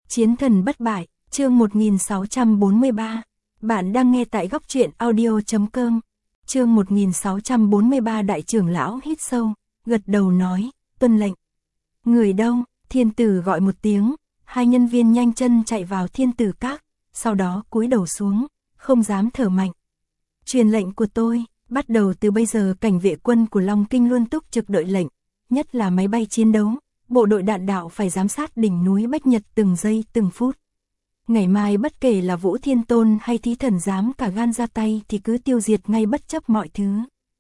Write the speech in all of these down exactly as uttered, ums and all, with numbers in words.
Chiến thần bất bại, chương một nghìn sáu trăm bốn mươi ba. Bạn đang nghe tại góc truyện audio chấm com. Chương một nghìn sáu trăm bốn mươi ba. Đại trưởng lão hít sâu, gật đầu nói, tuân lệnh. Người đâu? Thiên tử gọi một tiếng, hai nhân viên nhanh chân chạy vào thiên tử các, sau đó cúi đầu xuống, không dám thở mạnh. Truyền lệnh của tôi, bắt đầu từ bây giờ cảnh vệ quân của Long Kinh luôn túc trực đợi lệnh, nhất là máy bay chiến đấu, bộ đội đạn đạo phải giám sát đỉnh núi Bách Nhật từng giây từng phút. Ngày mai bất kể là Vũ Thiên Tôn hay Thí Thần dám cả gan ra tay thì cứ tiêu diệt ngay bất chấp mọi thứ.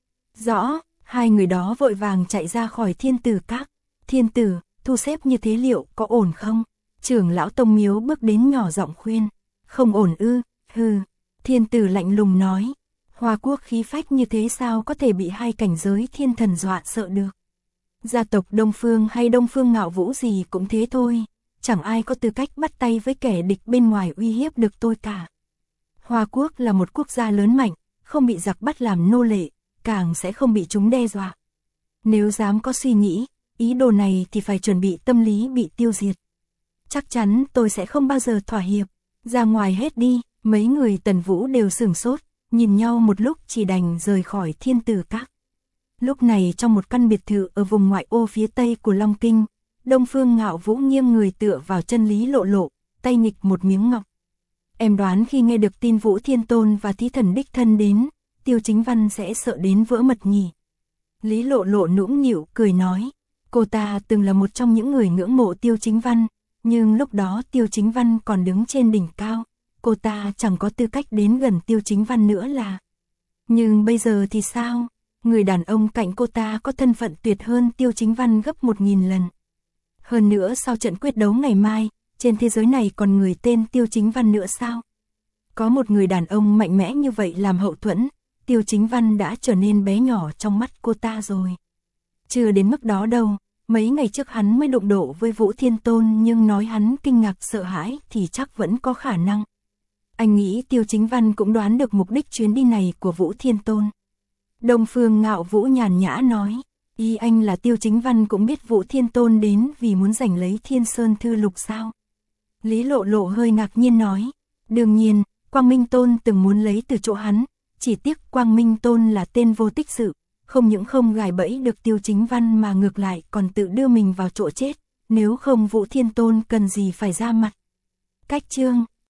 Rõ, hai người đó vội vàng chạy ra khỏi thiên tử các. Thiên tử, thu xếp như thế liệu có ổn không? Trưởng lão Tông Miếu bước đến nhỏ giọng khuyên. Không ổn ư, hừ. Thiên tử lạnh lùng nói. Hoa quốc khí phách như thế sao có thể bị hai cảnh giới thiên thần dọa sợ được? Gia tộc Đông Phương hay Đông Phương Ngạo Vũ gì cũng thế thôi. Chẳng ai có tư cách bắt tay với kẻ địch bên ngoài uy hiếp được tôi cả. Hoa quốc là một quốc gia lớn mạnh, không bị giặc bắt làm nô lệ, càng sẽ không bị chúng đe dọa. Nếu dám có suy nghĩ, ý đồ này thì phải chuẩn bị tâm lý bị tiêu diệt. Chắc chắn tôi sẽ không bao giờ thỏa hiệp. Ra ngoài hết đi. Mấy người Tần Vũ đều sửng sốt, nhìn nhau một lúc chỉ đành rời khỏi thiên tử các. Lúc này trong một căn biệt thự ở vùng ngoại ô phía tây của Long Kinh, Đông Phương Ngạo Vũ nghiêng người tựa vào chân Lý Lộ Lộ, tay nghịch một miếng ngọc. Em đoán khi nghe được tin Vũ Thiên Tôn và Thí Thần đích thân đến, Tiêu Chính Văn sẽ sợ đến vỡ mật nhỉ. Lý Lộ Lộ nũng nịu cười nói, cô ta từng là một trong những người ngưỡng mộ Tiêu Chính Văn, nhưng lúc đó Tiêu Chính Văn còn đứng trên đỉnh cao, cô ta chẳng có tư cách đến gần Tiêu Chính Văn nữa là. Nhưng bây giờ thì sao? Người đàn ông cạnh cô ta có thân phận tuyệt hơn Tiêu Chính Văn gấp một nghìn lần. Hơn nữa sau trận quyết đấu ngày mai, trên thế giới này còn người tên Tiêu Chính Văn nữa sao? Có một người đàn ông mạnh mẽ như vậy làm hậu thuẫn, Tiêu Chính Văn đã trở nên bé nhỏ trong mắt cô ta rồi. Chưa đến mức đó đâu, mấy ngày trước hắn mới đụng độ với Vũ Thiên Tôn nhưng nói hắn kinh ngạc sợ hãi thì chắc vẫn có khả năng. Anh nghĩ Tiêu Chính Văn cũng đoán được mục đích chuyến đi này của Vũ Thiên Tôn. Đông Phương Ngạo Vũ nhàn nhã nói, ý anh là Tiêu Chính Văn cũng biết Vũ Thiên Tôn đến vì muốn giành lấy Thiên Sơn Thư Lục sao? Lý Lộ Lộ hơi ngạc nhiên nói, đương nhiên, Quang Minh Tôn từng muốn lấy từ chỗ hắn, chỉ tiếc Quang Minh Tôn là tên vô tích sự, không những không gài bẫy được Tiêu Chính Văn mà ngược lại còn tự đưa mình vào chỗ chết, nếu không Vũ Thiên Tôn cần gì phải ra mặt. Cách chương